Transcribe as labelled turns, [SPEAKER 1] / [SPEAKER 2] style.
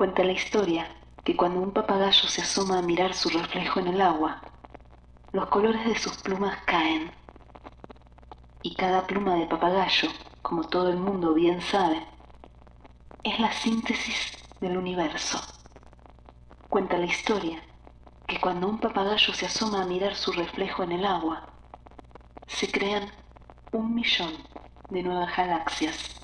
[SPEAKER 1] Cuenta la historia que cuando un papagayo se asoma a mirar su reflejo en el agua, los colores de sus plumas caen. Y cada pluma de papagayo, como todo el mundo bien sabe, es la síntesis del universo. Cuenta la historia que cuando un papagayo se asoma a mirar su reflejo en el agua, se crean 1.000.000 de nuevas galaxias.